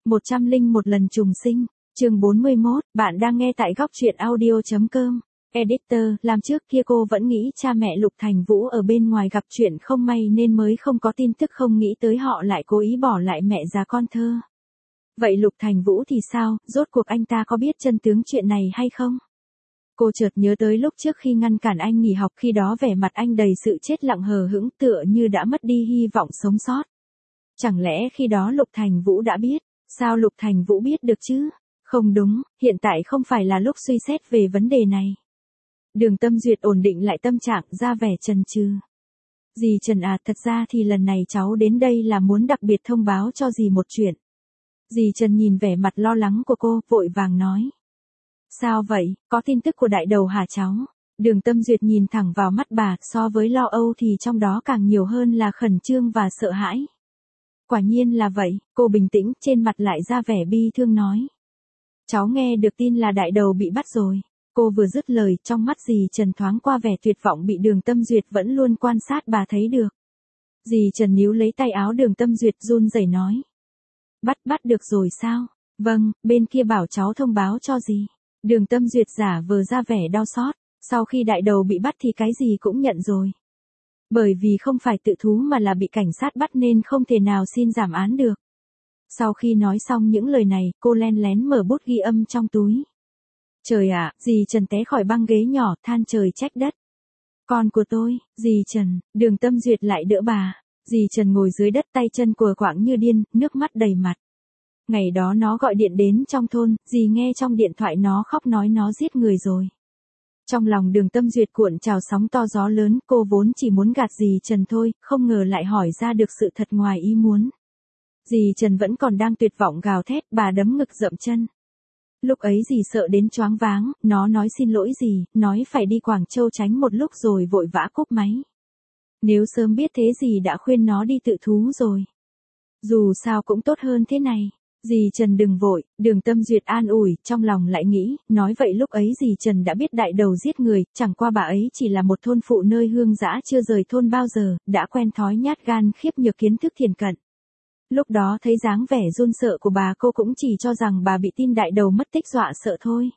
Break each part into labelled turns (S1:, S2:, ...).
S1: 101 lần trùng sinh, chương 41, bạn đang nghe tại góc truyện audio.com. Editor, làm trước kia cô vẫn nghĩ cha mẹ Lục Thành Vũ ở bên ngoài gặp chuyện không may nên mới không có tin tức, không nghĩ tới họ lại cố ý bỏ lại mẹ già con thơ. Vậy Lục Thành Vũ thì sao, rốt cuộc anh ta có biết chân tướng chuyện này hay không? Cô chợt nhớ tới lúc trước khi ngăn cản anh nghỉ học, khi đó vẻ mặt anh đầy sự chết lặng hờ hững, tựa như đã mất đi hy vọng sống sót. Chẳng lẽ khi đó Lục Thành Vũ đã biết? Sao Lục Thành Vũ biết được chứ? Không đúng, hiện tại không phải là lúc suy xét về vấn đề này. Đường Tâm Duyệt ổn định lại tâm trạng, ra vẻ chần chừ. Dì Trần à, thật ra thì lần này cháu đến đây là muốn đặc biệt thông báo cho dì một chuyện. Dì Trần nhìn vẻ mặt lo lắng của cô, vội vàng nói. Sao vậy, có tin tức của đại đầu hả cháu? Đường Tâm Duyệt nhìn thẳng vào mắt bà, so với lo âu thì trong đó càng nhiều hơn là khẩn trương và sợ hãi. Quả nhiên là vậy, cô bình tĩnh, trên mặt lại ra vẻ bi thương nói. Cháu nghe được tin là đại đầu bị bắt rồi. Cô vừa dứt lời, trong mắt dì Trần thoáng qua vẻ tuyệt vọng bị Đường Tâm Duyệt vẫn luôn quan sát bà thấy được. Dì Trần níu lấy tay áo Đường Tâm Duyệt run rẩy nói. Bắt được rồi sao? Vâng, bên kia bảo cháu thông báo cho dì. Đường Tâm Duyệt giả vờ ra vẻ đau xót, sau khi đại đầu bị bắt thì cái gì cũng nhận rồi. Bởi vì không phải tự thú mà là bị cảnh sát bắt nên không thể nào xin giảm án được. Sau khi nói xong những lời này, cô len lén mở bút ghi âm trong túi. Trời ạ, dì Trần té khỏi băng ghế nhỏ, than trời trách đất. Con của tôi, dì Trần, Đường Tâm Duyệt lại đỡ bà. Dì Trần ngồi dưới đất tay chân quờ quạng như điên, nước mắt đầy mặt. Ngày đó nó gọi điện đến trong thôn, dì nghe trong điện thoại nó khóc nói nó giết người rồi. Trong lòng Đường Tâm Duyệt cuộn trào sóng to gió lớn, cô vốn chỉ muốn gạt dì Trần thôi, không ngờ lại hỏi ra được sự thật ngoài ý muốn. Dì Trần vẫn còn đang tuyệt vọng gào thét, bà đấm ngực dậm chân. Lúc ấy dì sợ đến choáng váng, nó nói xin lỗi dì, nói phải đi Quảng Châu tránh một lúc rồi vội vã cúp máy. Nếu sớm biết thế dì đã khuyên nó đi tự thú rồi. Dù sao cũng tốt hơn thế này. Dì Trần đừng vội, Đường Tâm Duyệt an ủi, trong lòng lại nghĩ, nói vậy lúc ấy dì Trần đã biết đại đầu giết người, chẳng qua bà ấy chỉ là một thôn phụ nơi hương dã chưa rời thôn bao giờ, đã quen thói nhát gan khiếp nhược kiến thức thiền cận. Lúc đó thấy dáng vẻ run sợ của bà, cô cũng chỉ cho rằng bà bị tin đại đầu mất tích dọa sợ thôi.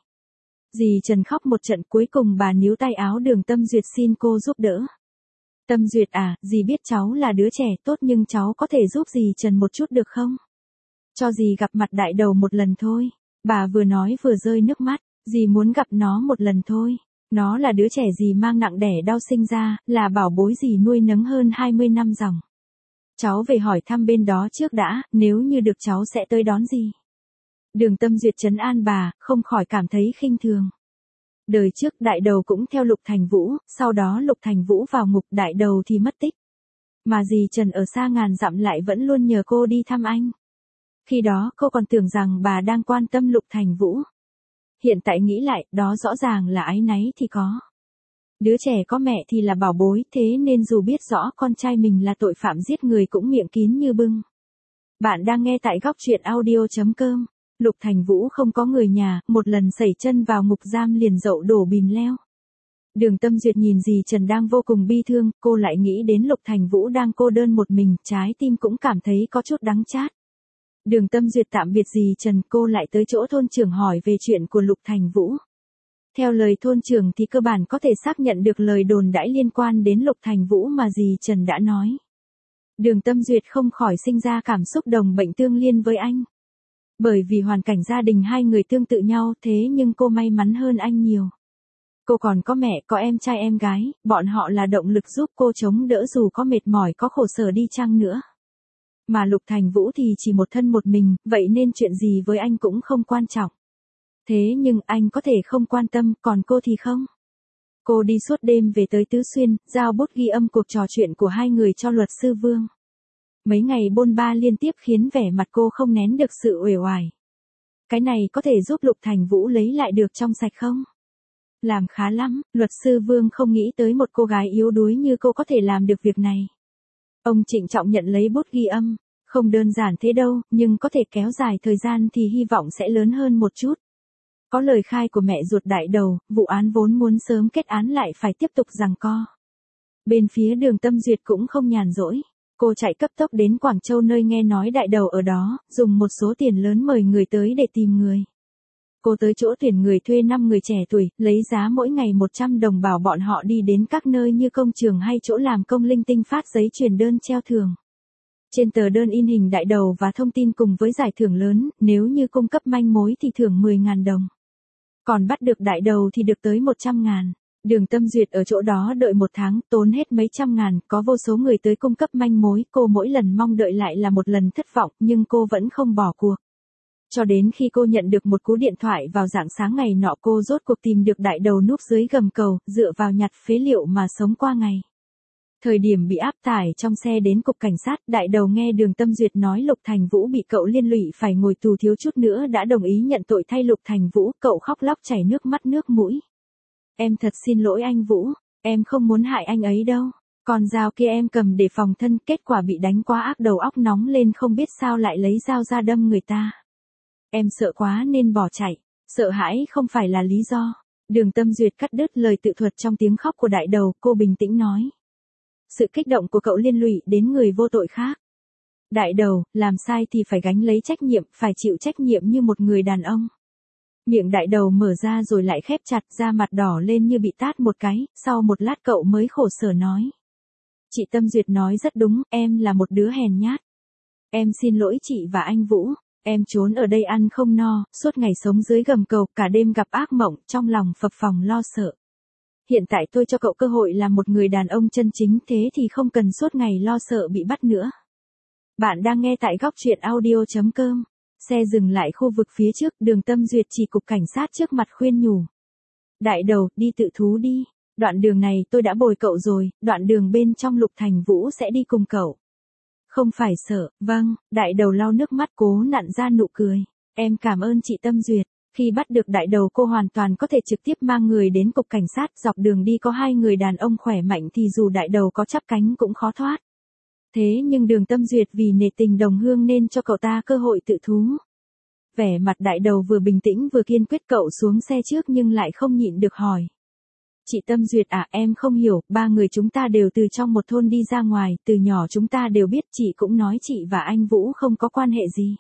S1: Dì Trần khóc một trận, cuối cùng bà níu tay áo Đường Tâm Duyệt xin cô giúp đỡ. Tâm Duyệt à, dì biết cháu là đứa trẻ tốt nhưng cháu có thể giúp dì Trần một chút được không? Cho dì gặp mặt đại đầu một lần thôi. Bà vừa nói vừa rơi nước mắt, dì muốn gặp nó một lần thôi. Nó là đứa trẻ dì mang nặng đẻ đau sinh ra, là bảo bối dì nuôi nấng hơn 20 năm dòng. Cháu về hỏi thăm bên đó trước đã, nếu như được cháu sẽ tới đón dì. Đường Tâm Duyệt trấn an bà, không khỏi cảm thấy khinh thường. Đời trước đại đầu cũng theo Lục Thành Vũ, sau đó Lục Thành Vũ vào ngục, đại đầu thì mất tích. Mà dì Trần ở xa ngàn dặm lại vẫn luôn nhờ cô đi thăm anh. Khi đó cô còn tưởng rằng bà đang quan tâm Lục Thành Vũ. Hiện tại nghĩ lại, đó rõ ràng là áy náy thì có. Đứa trẻ có mẹ thì là bảo bối, thế nên dù biết rõ con trai mình là tội phạm giết người cũng miệng kín như bưng. Bạn đang nghe tại góc truyện audio.com. Lục Thành Vũ không có người nhà, một lần sẩy chân vào ngục giam liền dậu đổ bìm leo. Đường Tâm Duyệt nhìn dì Trần đang vô cùng bi thương, cô lại nghĩ đến Lục Thành Vũ đang cô đơn một mình, trái tim cũng cảm thấy có chút đắng chát. Đường Tâm Duyệt tạm biệt dì Trần, cô lại tới chỗ thôn trưởng hỏi về chuyện của Lục Thành Vũ. Theo lời thôn trưởng thì cơ bản có thể xác nhận được lời đồn đãi liên quan đến Lục Thành Vũ mà dì Trần đã nói. Đường Tâm Duyệt không khỏi sinh ra cảm xúc đồng bệnh tương liên với anh. Bởi vì hoàn cảnh gia đình hai người tương tự nhau, thế nhưng cô may mắn hơn anh nhiều. Cô còn có mẹ, có em trai em gái, bọn họ là động lực giúp cô chống đỡ dù có mệt mỏi có khổ sở đi chăng nữa. Mà Lục Thành Vũ thì chỉ một thân một mình, vậy nên chuyện gì với anh cũng không quan trọng. Thế nhưng anh có thể không quan tâm, còn cô thì không. Cô đi suốt đêm về tới Tứ Xuyên, giao bút ghi âm cuộc trò chuyện của hai người cho luật sư Vương. Mấy ngày bôn ba liên tiếp khiến vẻ mặt cô không nén được sự uể oải. Cái này có thể giúp Lục Thành Vũ lấy lại được trong sạch không? Làm khá lắm, luật sư Vương không nghĩ tới một cô gái yếu đuối như cô có thể làm được việc này. Ông trịnh trọng nhận lấy bút ghi âm, không đơn giản thế đâu, nhưng có thể kéo dài thời gian thì hy vọng sẽ lớn hơn một chút. Có lời khai của mẹ ruột đại đầu, vụ án vốn muốn sớm kết án lại phải tiếp tục giằng co. Bên phía Đường Tâm Duyệt cũng không nhàn rỗi. Cô chạy cấp tốc đến Quảng Châu nơi nghe nói đại đầu ở đó, dùng một số tiền lớn mời người tới để tìm người. Cô tới chỗ tuyển người thuê 5 người trẻ tuổi, lấy giá mỗi ngày 100 đồng bảo bọn họ đi đến các nơi như công trường hay chỗ làm công linh tinh phát giấy truyền đơn treo thưởng. Trên tờ đơn in hình đại đầu và thông tin cùng với giải thưởng lớn, nếu như cung cấp manh mối thì thưởng 10.000 đồng. Còn bắt được đại đầu thì được tới 100.000. Đường Tâm Duyệt ở chỗ đó đợi 1 tháng, tốn hết mấy trăm ngàn, có vô số người tới cung cấp manh mối, cô mỗi lần mong đợi lại là một lần thất vọng, nhưng cô vẫn không bỏ cuộc. Cho đến khi cô nhận được một cú điện thoại vào rạng sáng ngày nọ, cô rốt cuộc tìm được đại đầu núp dưới gầm cầu, dựa vào nhặt phế liệu mà sống qua ngày. Thời điểm bị áp tải trong xe đến cục cảnh sát, đại đầu nghe Đường Tâm Duyệt nói Lục Thành Vũ bị cậu liên lụy phải ngồi tù, thiếu chút nữa đã đồng ý nhận tội thay Lục Thành Vũ, cậu khóc lóc chảy nước mắt nước mũi. Em thật xin lỗi anh Vũ, em không muốn hại anh ấy đâu. Con dao kia em cầm để phòng thân, kết quả bị đánh quá ác, đầu óc nóng lên không biết sao lại lấy dao ra đâm người ta. Em sợ quá nên bỏ chạy, sợ hãi không phải là lý do. Đường Tâm Duyệt cắt đứt lời tự thuật trong tiếng khóc của đại đầu, cô bình tĩnh nói. Sự kích động của cậu liên lụy đến người vô tội khác. Đại đầu, làm sai thì phải gánh lấy trách nhiệm, phải chịu trách nhiệm như một người đàn ông. Miệng đại đầu mở ra rồi lại khép chặt, da mặt đỏ lên như bị tát một cái, sau một lát cậu mới khổ sở nói. Chị Tâm Duyệt nói rất đúng, em là một đứa hèn nhát. Em xin lỗi chị và anh Vũ, em trốn ở đây ăn không no, suốt ngày sống dưới gầm cầu, cả đêm gặp ác mộng, trong lòng phập phồng lo sợ. Hiện tại tôi cho cậu cơ hội làm một người đàn ông chân chính, thế thì không cần suốt ngày lo sợ bị bắt nữa. Bạn đang nghe tại góc truyện audio.com. Xe dừng lại khu vực phía trước, Đường Tâm Duyệt chỉ cục cảnh sát trước mặt khuyên nhủ. Đại đầu, đi tự thú đi. Đoạn đường này tôi đã bồi cậu rồi, đoạn đường bên trong Lục Thành Vũ sẽ đi cùng cậu. Không phải sợ, vâng, đại đầu lau nước mắt cố nặn ra nụ cười. Em cảm ơn chị Tâm Duyệt. Khi bắt được đại đầu cô hoàn toàn có thể trực tiếp mang người đến cục cảnh sát, dọc đường đi có 2 người đàn ông khỏe mạnh thì dù đại đầu có chắp cánh cũng khó thoát. Thế nhưng Đường Tâm Duyệt vì nể tình đồng hương nên cho cậu ta cơ hội tự thú. Vẻ mặt đại đầu vừa bình tĩnh vừa kiên quyết, cậu xuống xe trước nhưng lại không nhịn được hỏi. Chị Tâm Duyệt à, em không hiểu, 3 người chúng ta đều từ trong một thôn đi ra ngoài, từ nhỏ chúng ta đều biết, chị cũng nói chị và anh Vũ không có quan hệ gì.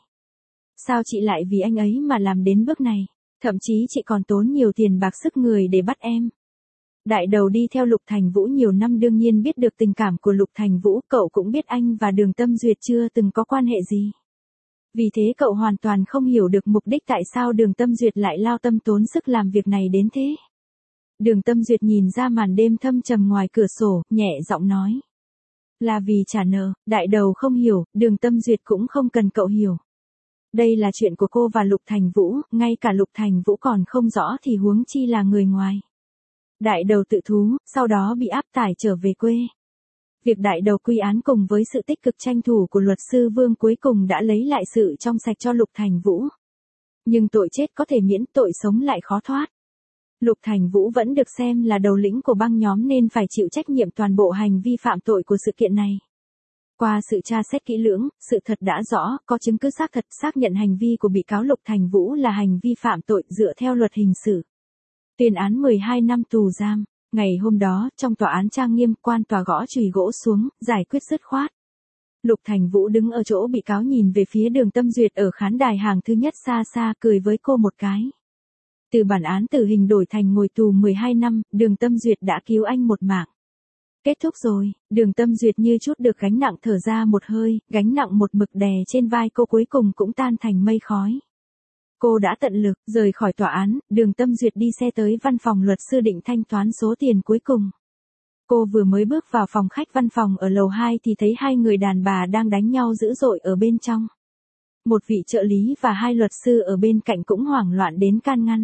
S1: Sao chị lại vì anh ấy mà làm đến bước này, thậm chí chị còn tốn nhiều tiền bạc sức người để bắt em. Đại đầu đi theo Lục Thành Vũ nhiều năm đương nhiên biết được tình cảm của Lục Thành Vũ, cậu cũng biết anh và Đường Tâm Duyệt chưa từng có quan hệ gì. Vì thế cậu hoàn toàn không hiểu được mục đích tại sao Đường Tâm Duyệt lại lao tâm tốn sức làm việc này đến thế. Đường Tâm Duyệt nhìn ra màn đêm thâm trầm ngoài cửa sổ, nhẹ giọng nói. Là vì trả nợ, đại đầu không hiểu, Đường Tâm Duyệt cũng không cần cậu hiểu. Đây là chuyện của cô và Lục Thành Vũ, ngay cả Lục Thành Vũ còn không rõ thì huống chi là người ngoài. Đại đầu tự thú, sau đó bị áp tải trở về quê. Việc đại đầu quy án cùng với sự tích cực tranh thủ của luật sư Vương cuối cùng đã lấy lại sự trong sạch cho Lục Thành Vũ. Nhưng tội chết có thể miễn, tội sống lại khó thoát. Lục Thành Vũ vẫn được xem là đầu lĩnh của băng nhóm nên phải chịu trách nhiệm toàn bộ hành vi phạm tội của sự kiện này. Qua sự tra xét kỹ lưỡng, sự thật đã rõ, có chứng cứ xác thật xác nhận hành vi của bị cáo Lục Thành Vũ là hành vi phạm tội dựa theo luật hình sự. Tuyên án 12 năm tù giam. Ngày hôm đó, trong tòa án trang nghiêm, quan tòa gõ chùy gỗ xuống, giải quyết dứt khoát. Lục Thành Vũ đứng ở chỗ bị cáo nhìn về phía Đường Tâm Duyệt ở khán đài hàng thứ nhất xa xa, cười với cô một cái. Từ bản án tử hình đổi thành ngồi tù 12 năm, Đường Tâm Duyệt đã cứu anh một mạng. Kết thúc rồi, Đường Tâm Duyệt như chút được gánh nặng thở ra một hơi, gánh nặng một mực đè trên vai cô cuối cùng cũng tan thành mây khói. Cô đã tận lực, rời khỏi tòa án, Đường Tâm Duyệt đi xe tới văn phòng luật sư định thanh toán số tiền cuối cùng. Cô vừa mới bước vào phòng khách văn phòng ở lầu 2 thì thấy 2 người đàn bà đang đánh nhau dữ dội ở bên trong. Một vị trợ lý và 2 luật sư ở bên cạnh cũng hoảng loạn đến can ngăn.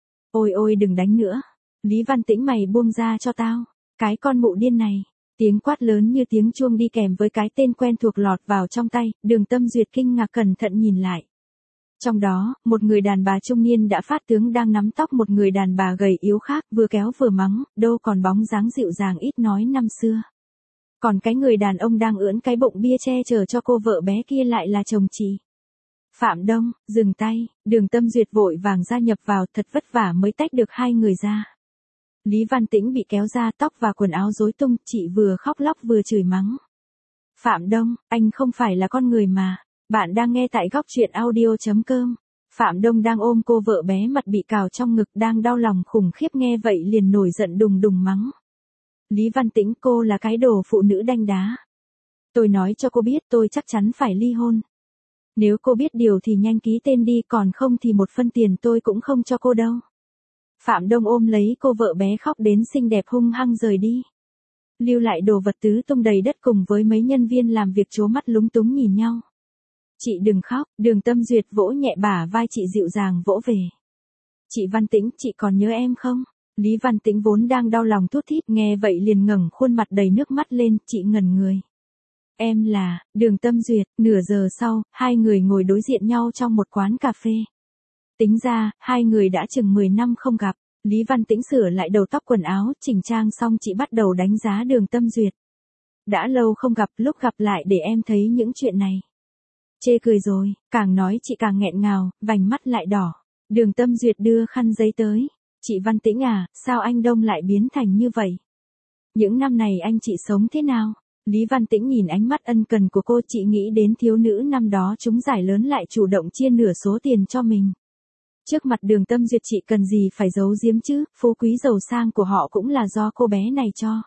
S1: Ôi ôi đừng đánh nữa. Lý Văn Tĩnh mày buông ra cho tao. Cái con mụ điên này. Tiếng quát lớn như tiếng chuông đi kèm với cái tên quen thuộc lọt vào trong tay, Đường Tâm Duyệt kinh ngạc cẩn thận nhìn lại. Trong đó, một người đàn bà trung niên đã phát tướng đang nắm tóc một người đàn bà gầy yếu khác, vừa kéo vừa mắng, đâu còn bóng dáng dịu dàng ít nói năm xưa. Còn cái người đàn ông đang ưỡn cái bụng bia che chở cho cô vợ bé kia lại là chồng chị. Phạm Đông, dừng tay, Đường Tâm Duyệt vội vàng gia nhập vào, thật vất vả mới tách được 2 người ra. Lý Văn Tĩnh bị kéo ra, tóc và quần áo rối tung, chị vừa khóc lóc vừa chửi mắng. Phạm Đông, anh không phải là con người mà. Bạn đang nghe tại góc truyện audio.com. Phạm Đông đang ôm cô vợ bé mặt bị cào trong ngực đang đau lòng khủng khiếp nghe vậy liền nổi giận đùng đùng mắng. Lý Văn Tĩnh, cô là cái đồ phụ nữ đanh đá. Tôi nói cho cô biết tôi chắc chắn phải ly hôn. Nếu cô biết điều thì nhanh ký tên đi, còn không thì một phân tiền tôi cũng không cho cô đâu. Phạm Đông ôm lấy cô vợ bé khóc đến xinh đẹp hung hăng rời đi. Lưu lại đồ vật tứ tung đầy đất cùng với mấy nhân viên làm việc trố mắt lúng túng nhìn nhau. Chị đừng khóc, Đường Tâm Duyệt vỗ nhẹ bả vai chị dịu dàng vỗ về. Chị Văn Tĩnh, chị còn nhớ em không? Lý Văn Tĩnh vốn đang đau lòng thút thít nghe vậy liền ngẩng khuôn mặt đầy nước mắt lên, chị ngẩn người. Em là, Đường Tâm Duyệt. Nửa giờ sau, hai người ngồi đối diện nhau trong một quán cà phê. Tính ra, hai người đã chừng 10 năm không gặp. Lý Văn Tĩnh sửa lại đầu tóc quần áo, chỉnh trang xong chị bắt đầu đánh giá Đường Tâm Duyệt. Đã lâu không gặp, lúc gặp lại để em thấy những chuyện này. Chê cười rồi, càng nói chị càng nghẹn ngào, vành mắt lại đỏ. Đường Tâm Duyệt đưa khăn giấy tới. Chị Văn Tĩnh à, sao anh Đông lại biến thành như vậy? Những năm này anh chị sống thế nào? Lý Văn Tĩnh nhìn ánh mắt ân cần của cô, chị nghĩ đến thiếu nữ năm đó chúng giải lớn lại chủ động chia nửa số tiền cho mình. Trước mặt Đường Tâm Duyệt chị cần gì phải giấu giếm chứ, phú quý giàu sang của họ cũng là do cô bé này cho.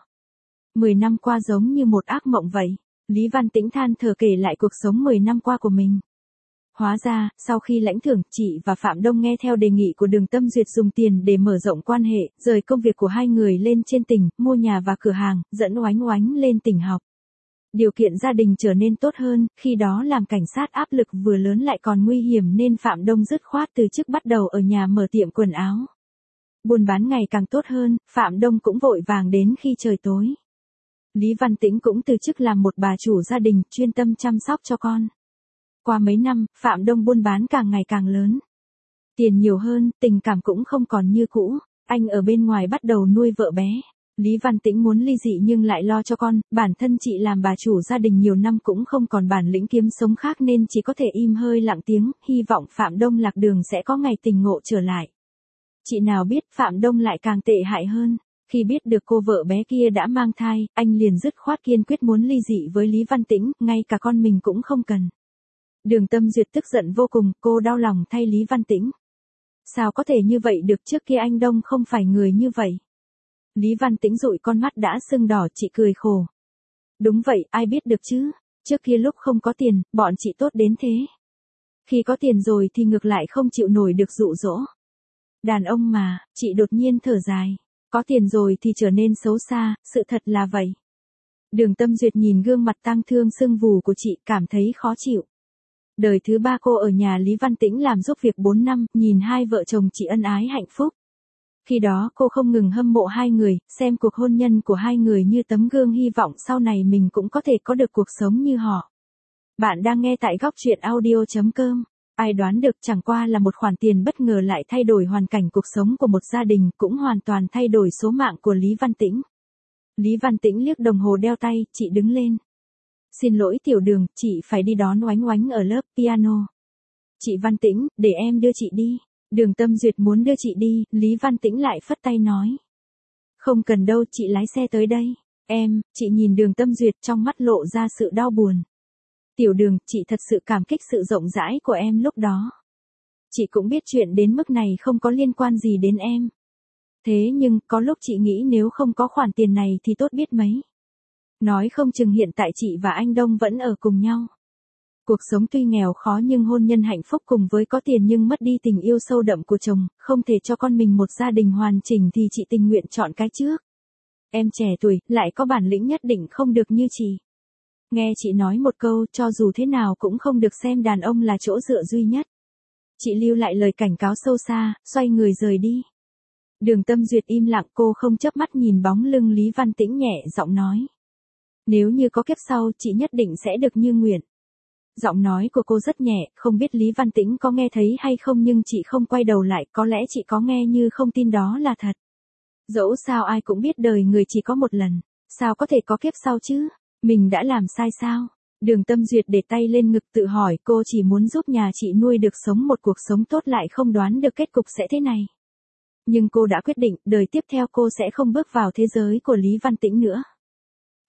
S1: 10 năm qua giống như một ác mộng vậy. Lý Văn Tĩnh than thở kể lại cuộc sống 10 năm qua của mình. Hóa ra, sau khi lãnh thưởng, chị và Phạm Đông nghe theo đề nghị của Đường Tâm Duyệt dùng tiền để mở rộng quan hệ, rời công việc của hai người lên trên tỉnh, mua nhà và cửa hàng, dẫn Oánh Oánh lên tỉnh học. Điều kiện gia đình trở nên tốt hơn, khi đó làm cảnh sát áp lực vừa lớn lại còn nguy hiểm nên Phạm Đông dứt khoát từ chức bắt đầu ở nhà mở tiệm quần áo. Buôn bán ngày càng tốt hơn, Phạm Đông cũng vội vàng đến khi trời tối. Lý Văn Tĩnh cũng từ chức làm một bà chủ gia đình, chuyên tâm chăm sóc cho con. Qua mấy năm, Phạm Đông buôn bán càng ngày càng lớn. Tiền nhiều hơn, tình cảm cũng không còn như cũ, anh ở bên ngoài bắt đầu nuôi vợ bé. Lý Văn Tĩnh muốn ly dị nhưng lại lo cho con, bản thân chị làm bà chủ gia đình nhiều năm cũng không còn bản lĩnh kiếm sống khác nên chỉ có thể im hơi lặng tiếng, hy vọng Phạm Đông lạc đường sẽ có ngày tỉnh ngộ trở lại. Chị nào biết Phạm Đông lại càng tệ hại hơn. Khi biết được cô vợ bé kia đã mang thai, anh liền dứt khoát kiên quyết muốn ly dị với Lý Văn Tĩnh, ngay cả con mình cũng không cần. Đường Tâm Duyệt tức giận vô cùng, cô đau lòng thay Lý Văn Tĩnh. Sao có thể như vậy được, trước kia anh Đông không phải người như vậy. Lý Văn Tĩnh dụi con mắt đã sưng đỏ, chị cười khổ. Đúng vậy, ai biết được chứ, trước kia lúc không có tiền, bọn chị tốt đến thế. Khi có tiền rồi thì ngược lại không chịu nổi được dụ dỗ. Đàn ông mà, chị đột nhiên thở dài. Có tiền rồi thì trở nên xấu xa, sự thật là vậy. Đường Tâm Duyệt nhìn gương mặt tang thương sưng vù của chị cảm thấy khó chịu. Đời thứ ba cô ở nhà Lý Văn Tĩnh làm giúp việc 4 năm, nhìn hai vợ chồng chị ân ái hạnh phúc. Khi đó cô không ngừng hâm mộ hai người, xem cuộc hôn nhân của hai người như tấm gương hy vọng sau này mình cũng có thể có được cuộc sống như họ. Bạn đang nghe tại góc truyện audio.com. Ai đoán được chẳng qua là một khoản tiền bất ngờ lại thay đổi hoàn cảnh cuộc sống của một gia đình, cũng hoàn toàn thay đổi số mạng của Lý Văn Tĩnh. Lý Văn Tĩnh liếc đồng hồ đeo tay, chị đứng lên. Xin lỗi Tiểu Đường, chị phải đi đón Oánh Oánh ở lớp piano. Chị Văn Tĩnh, để em đưa chị đi. Đường Tâm Duyệt muốn đưa chị đi, Lý Văn Tĩnh lại phất tay nói. Không cần đâu, chị lái xe tới đây. Chị nhìn Đường Tâm Duyệt trong mắt lộ ra sự đau buồn. Tiểu Đường, chị thật sự cảm kích sự rộng rãi của em lúc đó. Chị cũng biết chuyện đến mức này không có liên quan gì đến em. Thế nhưng, có lúc chị nghĩ nếu không có khoản tiền này thì tốt biết mấy. Nói không chừng hiện tại chị và anh Đông vẫn ở cùng nhau. Cuộc sống tuy nghèo khó nhưng hôn nhân hạnh phúc cùng với có tiền nhưng mất đi tình yêu sâu đậm của chồng, không thể cho con mình một gia đình hoàn chỉnh thì chị tình nguyện chọn cái trước. Em trẻ tuổi, lại có bản lĩnh nhất định không được như chị. Nghe chị nói một câu, cho dù thế nào cũng không được xem đàn ông là chỗ dựa duy nhất. Chị lưu lại lời cảnh cáo sâu xa, xoay người rời đi. Đường Tâm Duyệt im lặng, cô không chớp mắt nhìn bóng lưng Lý Văn Tĩnh, nhẹ giọng nói. Nếu như có kiếp sau, chị nhất định sẽ được như nguyện. Giọng nói của cô rất nhẹ, không biết Lý Văn Tĩnh có nghe thấy hay không nhưng chị không quay đầu lại, có lẽ chị có nghe như không tin đó là thật. Dẫu sao ai cũng biết đời người chỉ có một lần, sao có thể có kiếp sau chứ? Mình đã làm sai sao? Đường Tâm Duyệt để tay lên ngực tự hỏi, cô chỉ muốn giúp nhà chị nuôi được sống một cuộc sống tốt lại không đoán được kết cục sẽ thế này. Nhưng cô đã quyết định, đời tiếp theo cô sẽ không bước vào thế giới của Lý Văn Tĩnh nữa.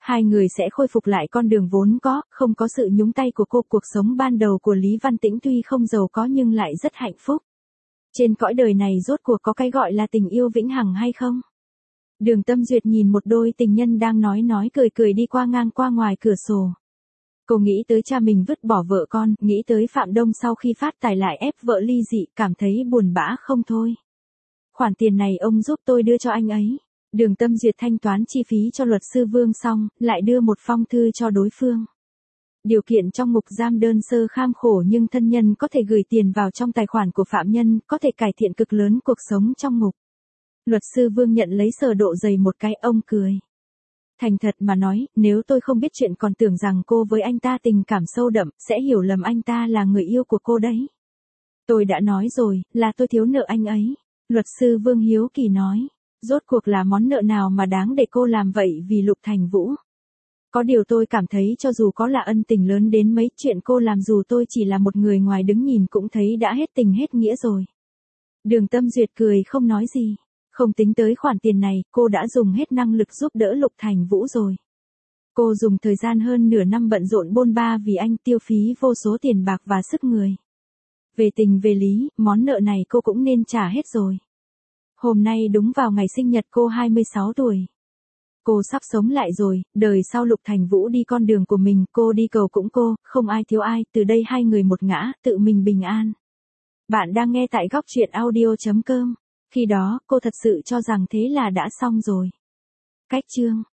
S1: Hai người sẽ khôi phục lại con đường vốn có, không có sự nhúng tay của cô. Cuộc sống ban đầu của Lý Văn Tĩnh tuy không giàu có nhưng lại rất hạnh phúc. Trên cõi đời này rốt cuộc có cái gọi là tình yêu vĩnh hằng hay không? Đường Tâm Duyệt nhìn một đôi tình nhân đang nói cười cười đi qua ngang qua ngoài cửa sổ. Cô nghĩ tới cha mình vứt bỏ vợ con, nghĩ tới Phạm Đông sau khi phát tài lại ép vợ ly dị, cảm thấy buồn bã không thôi. Khoản tiền này ông giúp tôi đưa cho anh ấy. Đường Tâm Duyệt thanh toán chi phí cho luật sư Vương xong, lại đưa một phong thư cho đối phương. Điều kiện trong mục giam đơn sơ kham khổ nhưng thân nhân có thể gửi tiền vào trong tài khoản của phạm nhân, có thể cải thiện cực lớn cuộc sống trong ngục. Luật sư Vương nhận lấy sờ độ dày một cái, ông cười. Thành thật mà nói, nếu tôi không biết chuyện còn tưởng rằng cô với anh ta tình cảm sâu đậm, sẽ hiểu lầm anh ta là người yêu của cô đấy. Tôi đã nói rồi, là tôi thiếu nợ anh ấy. Luật sư Vương hiếu kỳ nói. Rốt cuộc là món nợ nào mà đáng để cô làm vậy vì Lục Thành Vũ? Có điều tôi cảm thấy cho dù có là ân tình lớn đến mấy, chuyện cô làm dù tôi chỉ là một người ngoài đứng nhìn cũng thấy đã hết tình hết nghĩa rồi. Đường Tâm Duyệt cười không nói gì. Không tính tới khoản tiền này, cô đã dùng hết năng lực giúp đỡ Lục Thành Vũ rồi. Cô dùng thời gian hơn nửa năm bận rộn bôn ba vì anh, tiêu phí vô số tiền bạc và sức người. Về tình về lý, món nợ này cô cũng nên trả hết rồi. Hôm nay đúng vào ngày sinh nhật cô 26 tuổi. Cô sắp sống lại rồi, đời sau Lục Thành Vũ đi con đường của mình, cô đi cầu cũng cô, không ai thiếu ai, từ đây hai người một ngã, tự mình bình an. Bạn đang nghe tại góc truyện audio.com. Khi đó, cô thật sự cho rằng thế là đã xong rồi. Cách chương